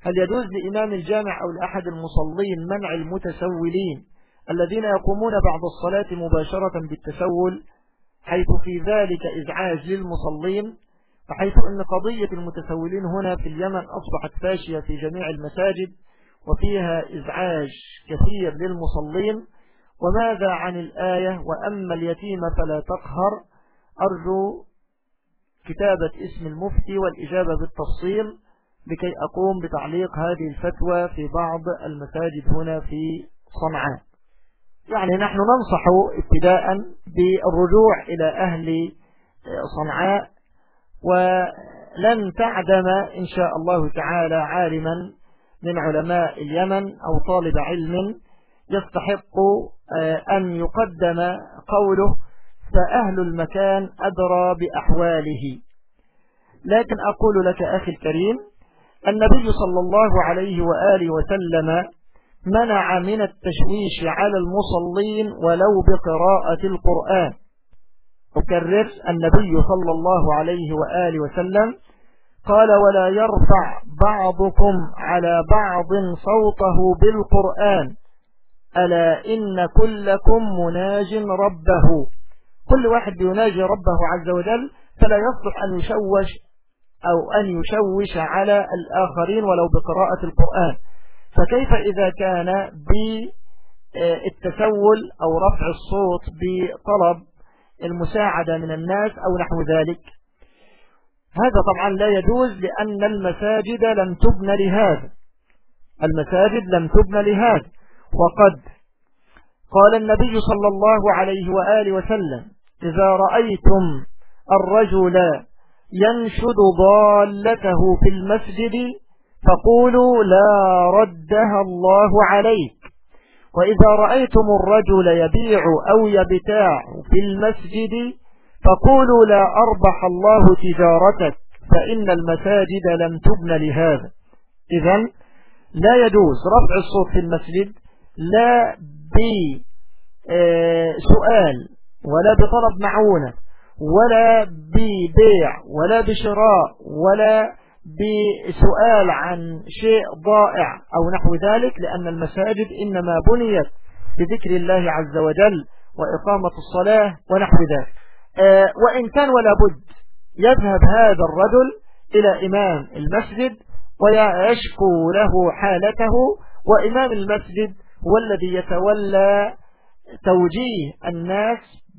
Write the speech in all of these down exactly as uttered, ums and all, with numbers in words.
هل يجوز لإمام الجامع أو لأحد المصلين منع المتسولين الذين يقومون بعد الصلاة مباشرة بالتسول، حيث في ذلك إزعاج للمصلين، وحيث أن قضية المتسولين هنا في اليمن أصبحت فاشية في جميع المساجد وفيها إزعاج كثير للمصلين؟ وماذا عن الآية وأما اليتيم فلا تقهر؟ أرجو كتابة اسم المفتي والإجابة بالتفصيل لكي أقوم بتعليق هذه الفتوى في بعض المساجد هنا في صنعاء. يعني نحن ننصح ابتداء بالرجوع إلى أهل صنعاء، ولن تعدم إن شاء الله تعالى عالما من علماء اليمن أو طالب علم يستحق أن يقدم قوله، فأهل المكان أدرى بأحواله. لكن أقول لك أخي الكريم، النبي صلى الله عليه وآله وسلم منع من التشويش على المصلين ولو بقراءة القرآن. أكرر، النبي صلى الله عليه وآله وسلم قال: ولا يرفع بعضكم على بعض صوته بالقرآن، ألا إن كلكم مناج ربه. كل واحد يناجي ربه عز وجل، فلا يصلح أن يشوش أو أن يشوش على الآخرين ولو بقراءة القرآن. فكيف إذا كان بالتسول أو رفع الصوت بطلب المساعدة من الناس أو نحو ذلك؟ هذا طبعا لا يجوز، لأن المساجد لم تبنى لهذا، المساجد لم تبنى لهذا. وقد قال النبي صلى الله عليه وآله وسلم: إذا رأيتم الرجل ينشد ضالته في المسجد فقولوا لا ردها الله عليك، وإذا رأيتم الرجل يبيع أو يبتاع في المسجد فقولوا لا أربح الله تجارتك، فإن المساجد لم تبن لهذا. إذن لا يجوز رفع الصوت في المسجد، لا بسؤال ولا بطلب معونة ولا ببيع ولا بشراء ولا بسؤال عن شيء ضائع أو نحو ذلك، لأن المساجد إنما بنيت بذكر الله عز وجل وإقامة الصلاة ونحو ذلك. آه وإن كان ولا بد يذهب هذا الرجل إلى إمام المسجد ويشكو له حالته، وإمام المسجد هو الذي يتولى توجيه الناس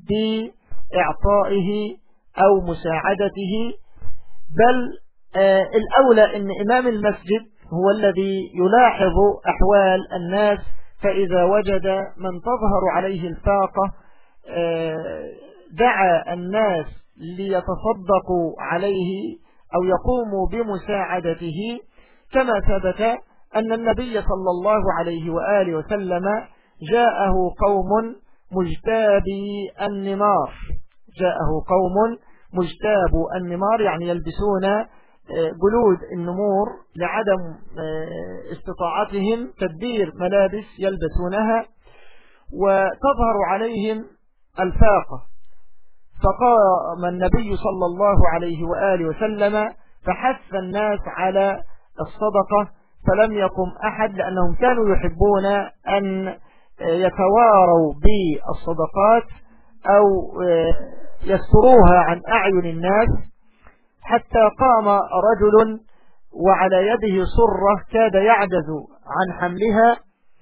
بإعطائه أو مساعدته. بل آه الأولى أن إمام المسجد هو الذي يلاحظ أحوال الناس، فإذا وجد من تظهر عليه الفاقة آه دعا الناس ليتصدقوا عليه أو يقوموا بمساعدته، كما ثبت أن النبي صلى الله عليه وآله وسلم جاءه قوم مجتابي النمار، جاءه قوم مجتاب النمار يعني يلبسون جلود النمور لعدم استطاعتهم تدبير ملابس يلبسونها وتظهر عليهم الفاقة. فقام النبي صلى الله عليه وآله وسلم فحث الناس على الصدقة، فلم يقم أحد، لأنهم كانوا يحبون أن يتواروا بالصدقات أو يستروها عن أعين الناس، حتى قام رجل وعلى يده صرة كاد يعجز عن حملها،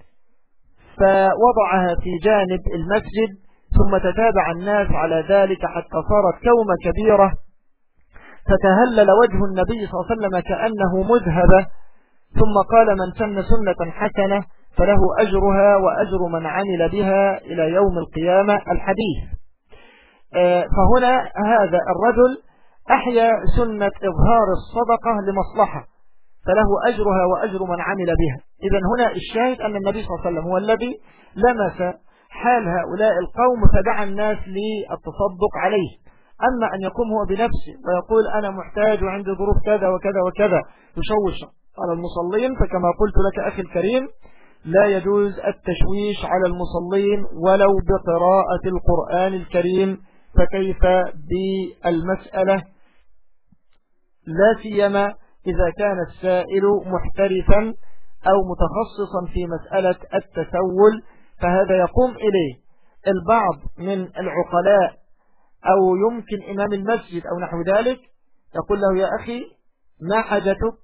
فوضعها في جانب المسجد، ثم تتابع الناس على ذلك حتى صارت كومة كبيرة، فتهلل وجه النبي صلى الله عليه وسلم كأنه مذهبة، ثم قال: من سن سنة حسنة فله أجرها وأجر من عمل بها إلى يوم القيامة، الحديث. فهنا هذا الرجل أحيا سنة إظهار الصدقة لمصلحة، فله أجرها وأجر من عمل بها. إذن هنا الشاهد أن النبي صلى الله عليه وسلم هو الذي لمس حال هؤلاء القوم فدعا الناس للتصدق عليه. أما أن يقوم هو بنفسه ويقول أنا محتاج وعندي ظروف كذا وكذا وكذا يشوش على المصلين، فكما قلت لك أخي الكريم لا يجوز التشويش على المصلين ولو بقراءة القرآن الكريم، فكيف بالمسألة لا سيما إذا كان السائل محترفا أو متخصصا في مسألة التسول، فهذا يقوم إليه البعض من العقلاء أو يمكن إمام المسجد أو نحو ذلك، يقول له يا أخي ما حاجتك،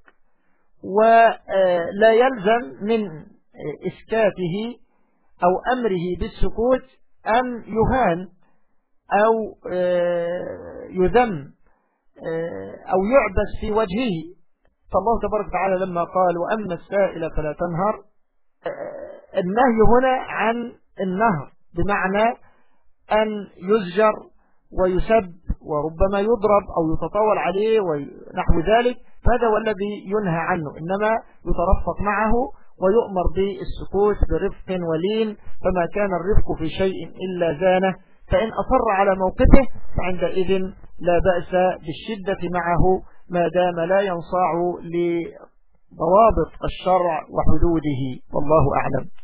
ولا يلزم من إسكاته أو أمره بالسكوت أن يهان أو يذم أو يعبس في وجهه. فالله تبارك وتعالى لما قال وأما السائل فلا تنهر، النهي هنا عن النهر بمعنى أن يزجر ويسب وربما يضرب أو يتطاول عليه ونحو ذلك، فهذا هو الذي ينهى عنه، إنما يترفق معه ويؤمر بالسكوت برفق ولين، فما كان الرفق في شيء إلا زانه، فإن أصر على موقفه فعندئذ لا بأس بالشدة معه ما دام لا ينصاع لضوابط الشرع وحدوده، والله أعلم.